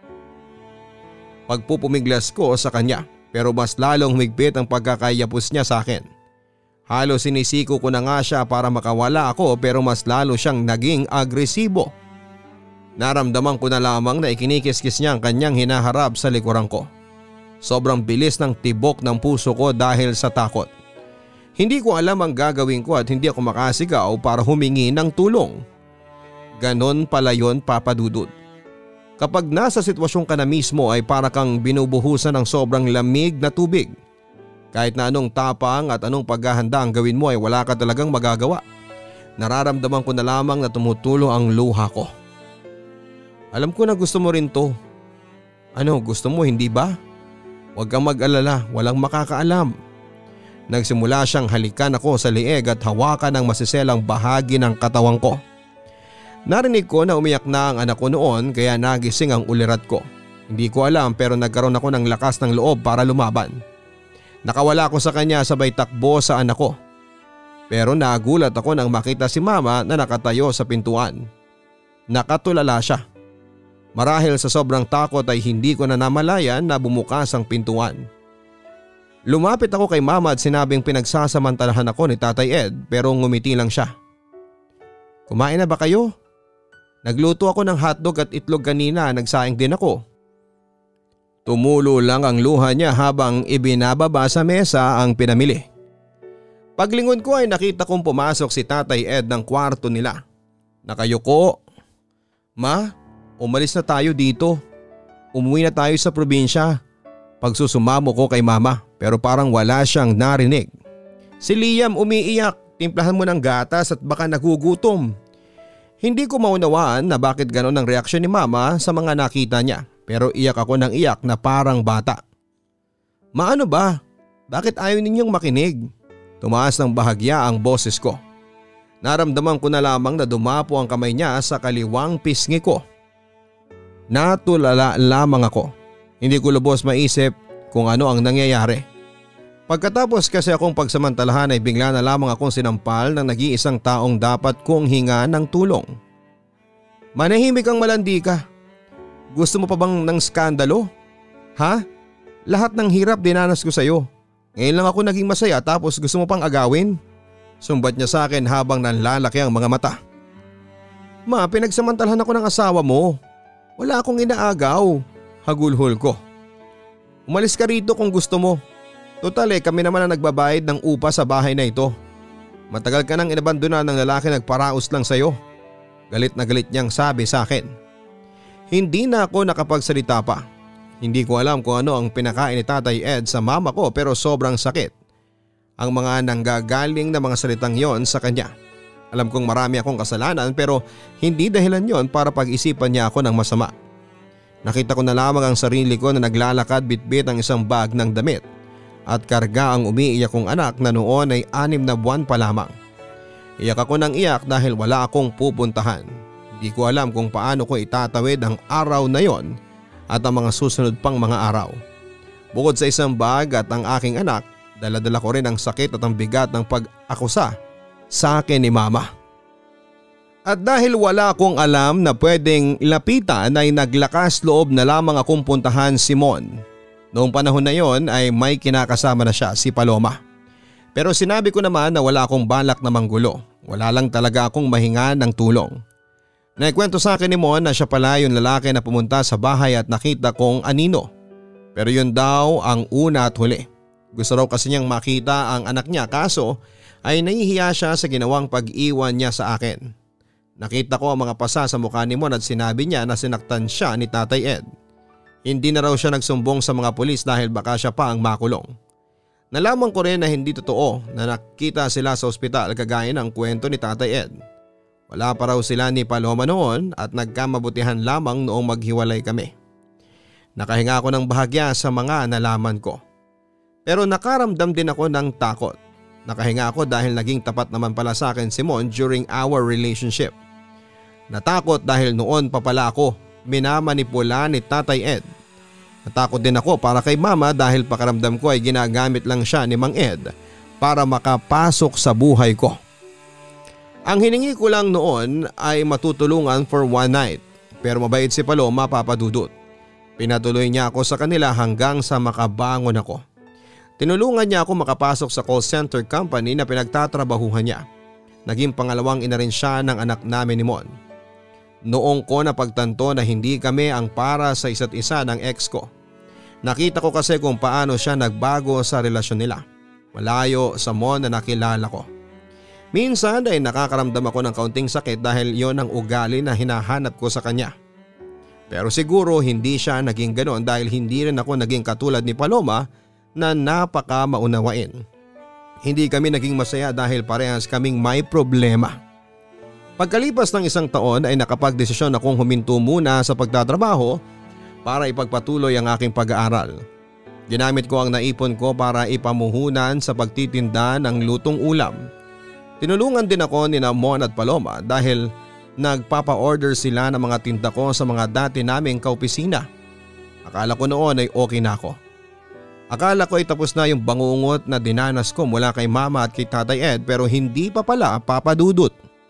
Pagpupumiglas ko sa kanya pero mas lalong humigpit ang pagkakayapos niya sa akin. Halos sinisiko ko na nga siya para makawala ako pero mas lalo siyang naging agresibo. Naramdaman ko na lamang na ikinikiskis niya ang kanyang hinaharap sa likuran ko. Sobrang bilis ng tibok ng puso ko dahil sa takot. Hindi ko alam ang gagawin ko at hindi ako makasigaw para humingi ng tulong. Ganon pala yon, Papa Dudut. Kapag nasa sitwasyon ka na mismo ay para kang binubuhusan ng sobrang lamig na tubig. Kahit na anong tapang at anong paghahanda ang gawin mo ay wala ka talagang magagawa. Nararamdaman ko na lamang na tumutulo ang luha ko. Alam ko na gusto mo rin to. Ano, gusto mo hindi ba? Huwag kang mag-alala, walang makakaalam. Nagsimula siyang halikan ako sa lieg at hawakan ang masiselang bahagi ng katawan ko. Narinig ko na umiyak na ang anak ko noon kaya nagising ang ulirat ko. Hindi ko alam pero nagkaroon ako ng lakas ng loob para lumaban. Nakawala ako sa kanya sabay takbo sa anak ko. Pero nagulat ako nang makita si Mama na nakatayo sa pintuan. Nakatulala siya. Marahil sa sobrang takot ay hindi ko na namalayan na bumukas ang pintuan. Lumapit ako kay Mama at sinabing pinagsasamantalahan ako ni Tatay Ed pero ngumiti lang siya. Kumain na ba kayo? Nagluto ako ng hotdog at itlog kanina, nagsaing din ako. Tumulo lang ang luha niya habang ibinababa sa mesa ang pinamili. Paglingon ko ay nakita kong pumasok si Tatay Ed ng kwarto nila. Nakayuko. Ma, umalis na tayo dito. Umuwi na tayo sa probinsya. Pagsusumamo ko kay Mama pero parang wala siyang narinig. Si Liam umiiyak, timplahan mo ng gatas at baka nagugutom. Hindi ko maunawaan na bakit ganon ang reaksyon ni Mama sa mga nakita niya pero iyak ako ng iyak na parang bata. Maano ba? Bakit ayaw ninyong makinig? Tumaas ng bahagya ang boses ko. Naramdaman ko na lamang na dumapo ang kamay niya sa kaliwang pisngi ko. Natulala lamang ako. Hindi ko lubos maisip kung ano ang nangyayari. Pagkatapos kasi akong pagsamantalahan ay bigla na lamang akong sinampal ng nag-iisang taong dapat kong hinga ng tulong. Manahimik kang malandi ka. Gusto mo pa bang ng skandalo? Ha? Lahat ng hirap dinanas ko sa'yo. Ngayon lang ako naging masaya tapos gusto mo pang agawin? Sumbat niya sa akin habang nanlalaki ang mga mata. Ma, pinagsamantalahan ako ng asawa mo. Wala akong inaagaw. Hagulhol ko. Umalis ka rito kung gusto mo. Total eh, kami naman ang nagbabayad ng upa sa bahay na ito. Matagal ka nang inabandona ng lalaki nagparaos lang sa'yo. Galit na galit niyang sabi sa akin. Hindi na ako nakapagsalita pa. Hindi ko alam kung ano ang pinakain ni Tatay Ed sa mama ko pero sobrang sakit ang mga nanggagaling na mga salitang yon sa kanya. Alam kong marami akong kasalanan pero hindi dahilan yon para pag-isipan niya ako ng masama. Nakita ko na lamang ang sarili ko na naglalakad bitbit ang isang bag ng damit at karga ang umiiyak kong anak na noon ay anim na buwan pa lamang. Iyak ako ng iyak dahil wala akong pupuntahan. Hindi ko alam kung paano ko itatawid ang araw na yon at ang mga susunod pang mga araw. Bukod sa isang bag at ang aking anak, dala-dala ko rin ang sakit at ang bigat ng pag-akusa sa akin ni Mama. At dahil wala akong alam na pwedeng lapitan ay naglakas loob na lamang akong puntahan si Mon. Noong panahon na yon ay may kinakasama na siya, si Paloma. Pero sinabi ko naman na wala akong balak na manggulo. Wala lang talaga akong mahinga ng tulong. Naikwento sa akin ni Mon na siya pala yung lalaki na pumunta sa bahay at nakita kong anino. Pero yun daw ang una at huli. Gusto raw kasi niyang makita ang anak niya kaso ay nahihiya siya sa ginawang pag-iwan niya sa akin. Nakita ko ang mga pasa sa mukha ni Mon at sinabi niya na sinaktan siya ni Tatay Ed. Hindi na raw siya nagsumbong sa mga pulis dahil baka siya pa ang makulong. Nalaman ko rin na hindi totoo na nakita sila sa ospital kagaya ng kwento ni Tatay Ed. Wala pa raw sila ni Paloma noon at nagkamabutihan lamang noong maghiwalay kami. Nakahinga ako ng bahagya sa mga nalaman ko. Pero nakaramdam din ako ng takot. Nakahinga ako dahil naging tapat naman pala sa akin si Mon during our relationship. Natakot dahil noon pa pala ako minamanipula ni Tatay Ed. Natakot din ako para kay Mama dahil pakaramdam ko ay ginagamit lang siya ni Mang Ed para makapasok sa buhay ko. Ang hiningi ko lang noon ay matutulungan for one night pero mabait si Paloma, Papa Dudut. Pinatuloy niya ako sa kanila hanggang sa makabangon ako. Tinulungan niya ako makapasok sa call center company na pinagtatrabahuhan niya. Naging pangalawang ina rin siya ng anak namin ni Mon. Noong ko napagtanto na hindi kami ang para sa isa't isa ng ex ko. Nakita ko kasi kung paano siya nagbago sa relasyon nila. Malayo sa Mon na nakilala ko. Minsan ay nakakaramdam ako ng kaunting sakit dahil yon ang ugali na hinahanap ko sa kanya. Pero siguro hindi siya naging ganon dahil hindi rin ako naging katulad ni Paloma na napaka maunawain. Hindi kami naging masaya dahil parehas kaming may problema. Pagkalipas ng isang taon ay nakapagdesisyon akong huminto muna sa pagtatrabaho para ipagpatuloy ang aking pag-aaral. Ginamit ko ang naipon ko para ipamuhunan sa pagtitinda ng lutong ulam. Tinulungan din ako ni Mon at Paloma dahil nagpapa-order sila ng mga tinda ko sa mga dati naming kaopisina. Akala ko noon ay okay na ako. Akala ko ay tapos na yung bangungot na dinanas ko mula kay Mama at kay Tatay Ed pero hindi pa pala, Papa Dudut.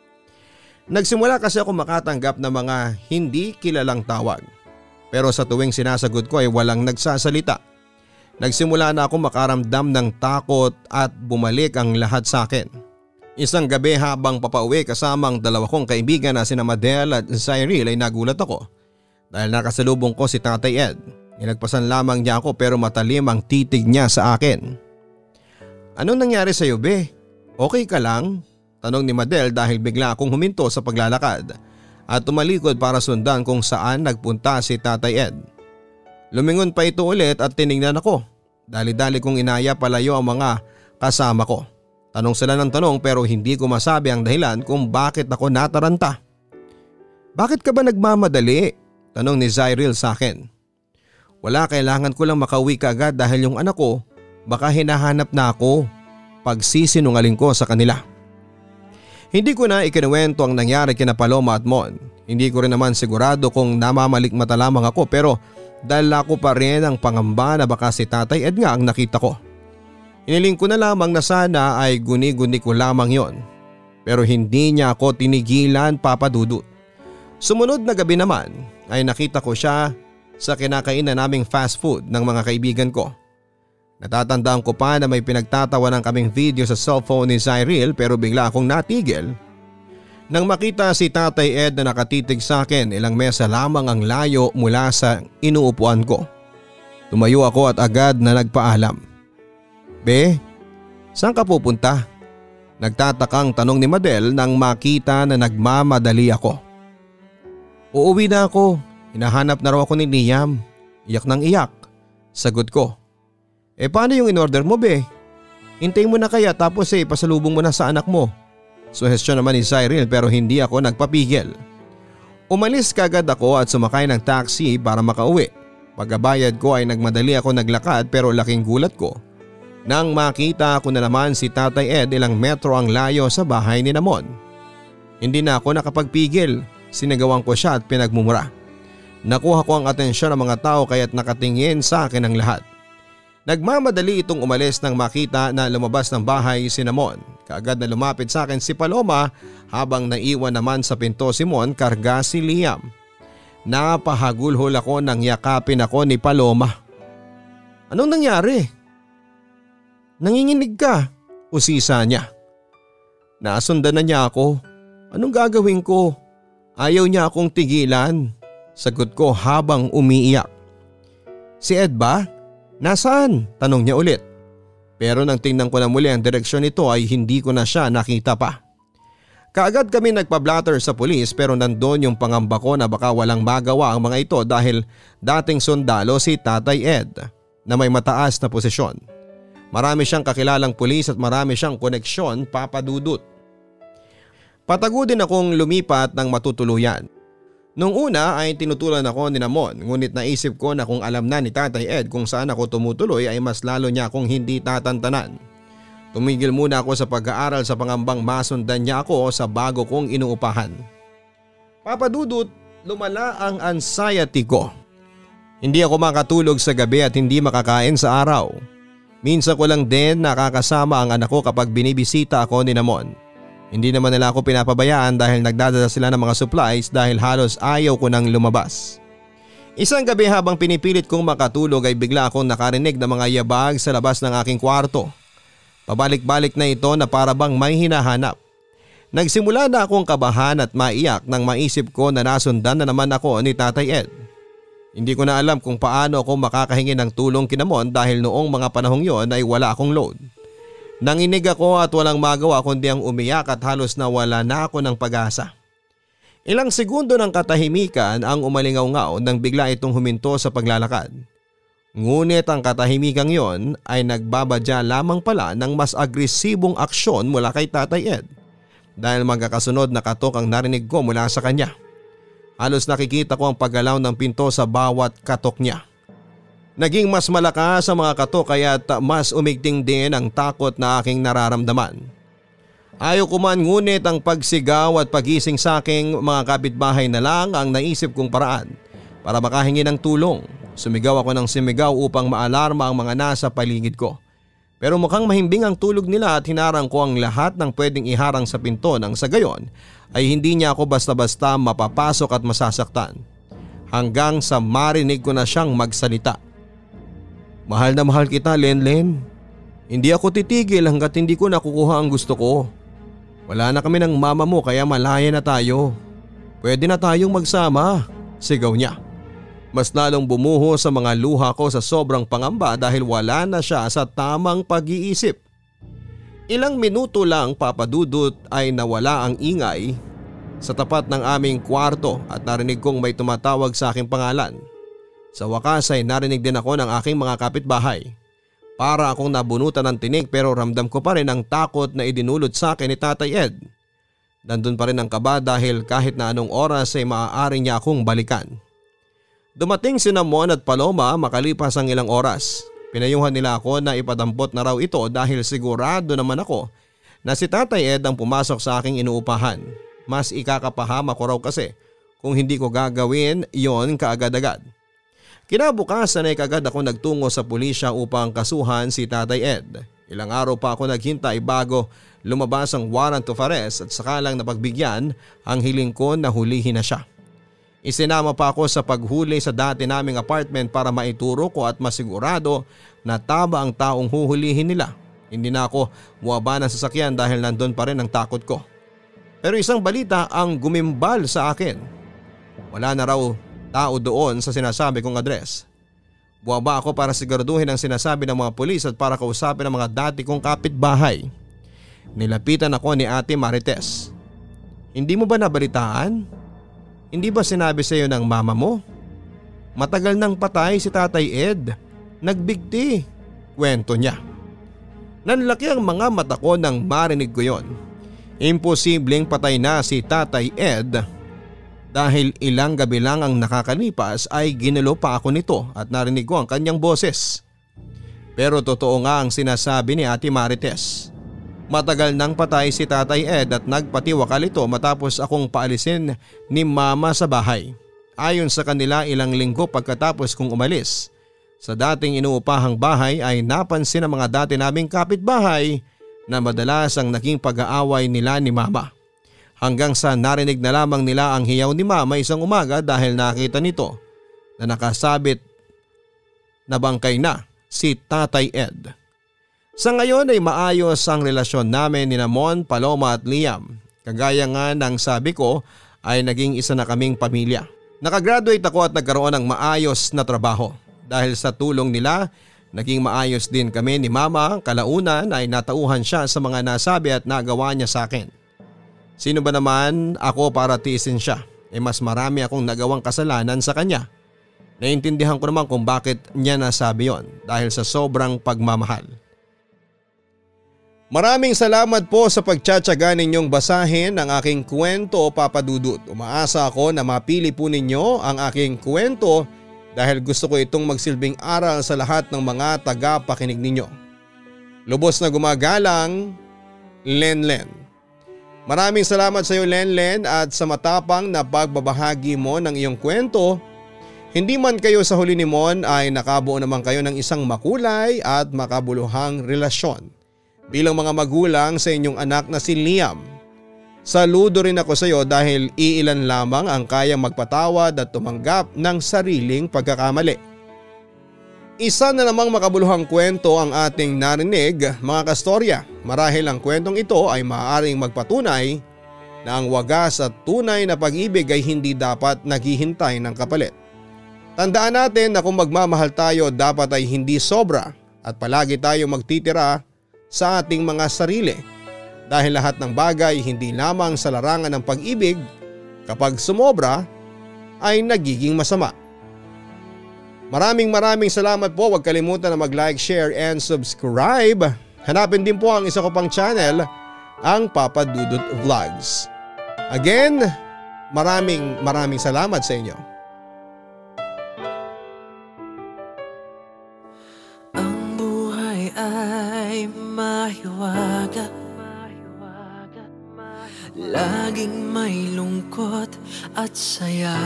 Nagsimula kasi ako makatanggap ng mga hindi kilalang tawag. Pero sa tuwing sinasagot ko ay walang nagsasalita. Nagsimula na ako makaramdam ng takot at bumalik ang lahat sa akin. Isang gabi habang papauwi kasama ang dalawa kong kaibigan na sina Madel at Cyril ay nagulat ako. Dahil nakasalubong ko si Tatay Ed. Nilagpasan lamang niya ako pero matalim ang titig niya sa akin. Anong nangyari sa iyo, be? Okay ka lang? Tanong ni Madel dahil bigla akong huminto sa paglalakad at tumalikod para sundan kung saan nagpunta si Tatay Ed. Lumingon pa ito ulit at tiningnan ako. Dali-dali kong inaya palayo ang mga kasama ko. Tanong sila ng tanong pero hindi ko masabi ang dahilan kung bakit ako nataranta. Bakit ka ba nagmamadali? Tanong ni Cyril sa akin. Wala, kailangan ko lang makauwi kaagad dahil yung anak ko baka hinahanap na ako. Pagsisinungaling ko sa kanila. Hindi ko na ikinuwento ang nangyari kina Paloma at Mon. Hindi ko rin naman sigurado kung namamalikmata lamang ako pero dala ko pa rin ang pangamba na baka si Tatay Ed nga ang nakita ko. Iniling ko na lamang na sana ay guni-guni ko lamang yon. Pero hindi niya ako tinigilan, Papa Dudut. Sumunod na gabi naman ay nakita ko siya sa kinakainan naming fast food ng mga kaibigan ko. Natatandaan ko pa na may pinagtatawanan kaming video sa cellphone ni Cyril pero bigla akong natigil nang makita si Tatay Ed na nakatitig sa akin ilang mesa lamang ang layo mula sa inuupuan ko. Tumayo ako at agad na nagpaalam. Be, saan ka pupunta? Nagtatakang tanong ni Madel nang makita na nagmamadali ako. Uuwi na ako, hinahanap na raw ako ni Liam. Iyak ng iyak, sagot ko. Eh paano yung in-order mo, be? Hintayin mo na kaya tapos eh pasalubong mo na sa anak mo. Suhestyon naman ni Cyril pero hindi ako nagpapigil. Umalis kagad ako at sumakay ng taxi para makauwi. Pagkabayad ko ay nagmadali ako naglakad pero laking gulat ko nang makita ko na naman si Tatay Ed ilang metro ang layo sa bahay ni Mon. Hindi na ako nakapagpigil, sinagawan ko siya at pinagmumura. Nakuha ko ang atensyon ng mga tao kaya't nakatingin sa akin ang lahat. Nagmamadali itong umalis nang makita na lumabas ng bahay si Mon. Kaagad na lumapit sa akin si Paloma habang naiwan naman sa pinto si Mon karga si Liam. Napahagulhol ako nang yakapin ako ni Paloma. Anong nangyari? Nanginginig ka, usisa niya. Nasundan na niya ako. Anong gagawin ko? Ayaw niya akong tigilan. Sagot ko habang umiiyak. Si Ed ba? Nasaan? Tanong niya ulit. Pero nang tingnan ko na muli ang direksyon nito ay hindi ko na siya nakita pa. Kaagad kami nagpa-blatter sa pulis pero nandun yung pangamba ko na baka walang magawa ang mga ito dahil dating sundalo si Tatay Ed na may mataas na posisyon. Marami siyang kakilalang pulis at marami siyang koneksyon, Papa Dudut. Patago din akong lumipat ng matutuluyan. Nung una ay tinutulan ako ni Namon ngunit naisip ko na kung alam na ni Tatay Ed kung saan ako tumutuloy ay mas lalo niya akong hindi tatantanan. Tumigil muna ako sa pag-aaral sa pangambang masundan niya ako sa bago kong inuupahan. Papa Dudut, lumala ang anxiety ko. Hindi ako makatulog sa gabi at hindi makakain sa araw. Minsan ko lang din nakakasama ang anak ko kapag binibisita ako ni Namon. Hindi naman nila ako pinapabayaan dahil nagdadala sila ng mga supplies dahil halos ayaw ko nang lumabas. Isang gabi habang pinipilit kong makatulog ay bigla akong nakarinig ng mga yabag sa labas ng aking kwarto. Pabalik-balik na ito na para bang may hinahanap. Nagsimula na akong kabahan at maiyak nang maisip ko na nasundan na naman ako ni Tatay Ed. Hindi ko na alam kung paano ako makakahingi ng tulong kina Mon dahil noong mga panahong yon ay wala akong load. Nanginig ako at walang magawa kundi ang umiyak at halos nawala na ako ng pag-asa. Ilang segundo ng katahimikan ang umalingaw-ngaw nang bigla itong huminto sa paglalakad. Ngunit ang katahimikang yon ay nagbabadya lamang pala ng mas agresibong aksyon mula kay Tatay Ed dahil magkakasunod na katok ang narinig ko mula sa kanya. Halos nakikita ko ang paggalaw ng pinto sa bawat katok niya. Naging mas malakas ang mga katok kaya't mas umigting din ang takot na aking nararamdaman. Ayaw ko man ngunit ang pagsigaw at pagising sa aking mga kapitbahay na lang ang naisip kong paraan para makahingi ng tulong. Sumigaw ako ng sumigaw upang maalarma ang mga nasa paligid ko. Pero mukhang mahimbing ang tulog nila at hinarang ko ang lahat ng pwedeng iharang sa pinto nang sa gayon ay hindi niya ako basta-basta mapapasok at masasaktan. Hanggang sa marinig ko na siyang magsalita. Mahal na mahal kita, Lenlen. Hindi ako titigil hanggat hindi ko nakukuha ang gusto ko. Wala na kami ng mama mo kaya malaya na tayo. Pwede na tayong magsama, sigaw niya. Mas lalong bumuho sa mga luha ko sa sobrang pangamba dahil wala na siya sa tamang pag-iisip. Ilang minuto lang, Papa Dudut, ay nawala ang ingay sa tapat ng aming kwarto at narinig kong may tumatawag sa aking pangalan. Sa wakas ay narinig din ako ng aking mga kapitbahay. Para akong nabunutan ng tinig pero ramdam ko pa rin ang takot na idinulot sa akin ni Tatay Ed. Nandun pa rin ang kaba dahil kahit na anong oras ay maaari niya akong balikan. Dumating si Namon at Paloma makalipas ang ilang oras. Pinayuhan nila ako na ipadampot na raw ito dahil sigurado naman ako na si Tatay Ed ang pumasok sa aking inuupahan. Mas ikakapahama ko raw kasi kung hindi ko gagawin yon kaagad-agad. Kinabukasan ay kagad ako nagtungo sa pulisya upang kasuhan si Tatay Ed. Ilang araw pa ako naghintay bago lumabas ang warrant of arrest at saka lang napagbigyan ang hiling ko na hulihin na siya. Isinama pa ako sa paghuli sa dati naming apartment para maituro ko at masigurado na tama ang taong huhulihin nila. Hindi na ako buwaba ng sasakyan dahil nandun pa rin ang takot ko. Pero isang balita ang gumimbal sa akin. Wala na raw tao doon sa sinasabi kong address. Buwaba ako para siguraduhin ang sinasabi ng mga pulis at para kausapin ang mga dati kong kapitbahay. Nilapitan ako ni Ate Marites. Hindi mo ba nabalitaan? Hindi ba sinabi sa iyo ng mama mo? Matagal nang patay si Tatay Ed. Nagbigti. Kwento niya. Nanlaki ang mga mata ko nang marinig ko yon. Imposibleng patay na si Tatay Ed. Dahil ilang gabi lang ang nakakalipas ay ginalo pa ako nito at narinig ko ang kanyang boses. Pero totoo nga ang sinasabi ni Ate Marites. Matagal nang patay si Tatay Ed at nagpatiwakal ito matapos akong paalisin ni Mama sa bahay. Ayon sa kanila ilang linggo pagkatapos kong umalis. Sa dating inuupahang bahay ay napansin ng mga dati naming kapitbahay na madalas ang naging pag-aaway nila ni Mama. Hanggang sa narinig na lamang nila ang hiyaw ni Mama isang umaga dahil nakita nito na nakasabit na bangkay na si Tatay Ed. Sa ngayon ay maayos ang relasyon namin ni Mon, Paloma at Liam. Kagaya nga ng sabi ko ay naging isa na kaming pamilya. Nakagraduate ako at nagkaroon ng maayos na trabaho. Dahil sa tulong nila, naging maayos din kami ni Mama. Kalaunan ay natauhan siya sa mga nasabi at nagawa niya sa akin. Sino ba naman ako para tiisin siya? Eh mas marami akong nagawang kasalanan sa kanya. Naintindihan ko naman kung bakit niya nasabi yon dahil sa sobrang pagmamahal. Maraming salamat po sa pagtsatsaga ninyong basahin ang aking kwento, Papa Dudut. Umaasa ako na mapili po ninyo ang aking kwento dahil gusto ko itong magsilbing aral sa lahat ng mga taga-pakinig ninyo. Lubos na gumagalang, Lenlen. Maraming salamat sa iyo, Lenlen, at sa matapang na pagbabahagi mo ng iyong kwento. Hindi man kayo sa huli ni Mon ay nakabuo naman kayo ng isang makulay at makabuluhang relasyon bilang mga magulang sa inyong anak na si Liam. Saludo rin ako sa iyo dahil iilan lamang ang kayang magpatawad at tumanggap ng sariling pagkakamali. Isa na namang makabuluhang kwento ang ating narinig, mga kastorya. Marahil ang kwentong ito ay maaaring magpatunay na ang wagas at tunay na pag-ibig ay hindi dapat naghihintay ng kapalit. Tandaan natin na kung magmamahal tayo dapat ay hindi sobra at palagi tayo magtitira sa ating mga sarili dahil lahat ng bagay hindi lamang sa larangan ng pag-ibig kapag sumobra ay nagiging masama. Maraming maraming salamat po. Huwag kalimutan na mag-like, share and subscribe. Hanapin din po ang isa ko pang channel, ang Papa Dudut Vlogs. Again, maraming maraming salamat sa inyo. Ay mahiwaga, laging may lungkot at saya.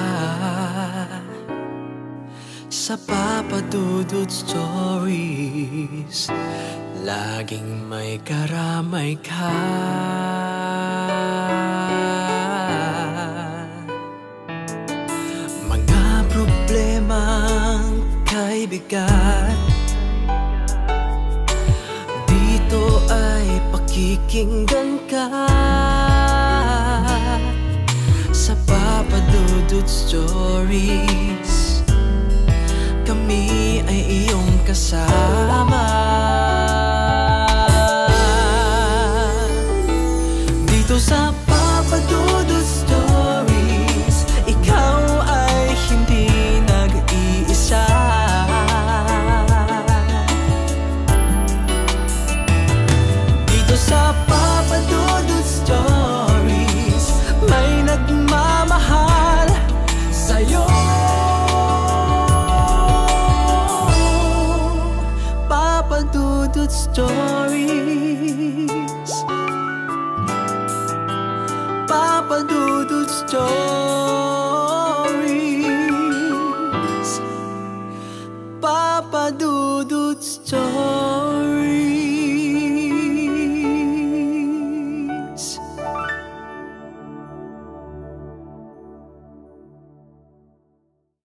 Sa Papa Dudut Stories, laging may karamay ka. Mga problemang kay bigat, dito ay pakikinggan ka. Sa Papa Dudut Stories, kami ay iyong kasama. Dito sa Papa Dudut Stories, ikaw ay hindi nag-iisa. Sa Papa Dudut Stories, may nagmamahal sa'yo. Papa Dudut Stories, Papa Dudut Stories, Papa Dudut Stories.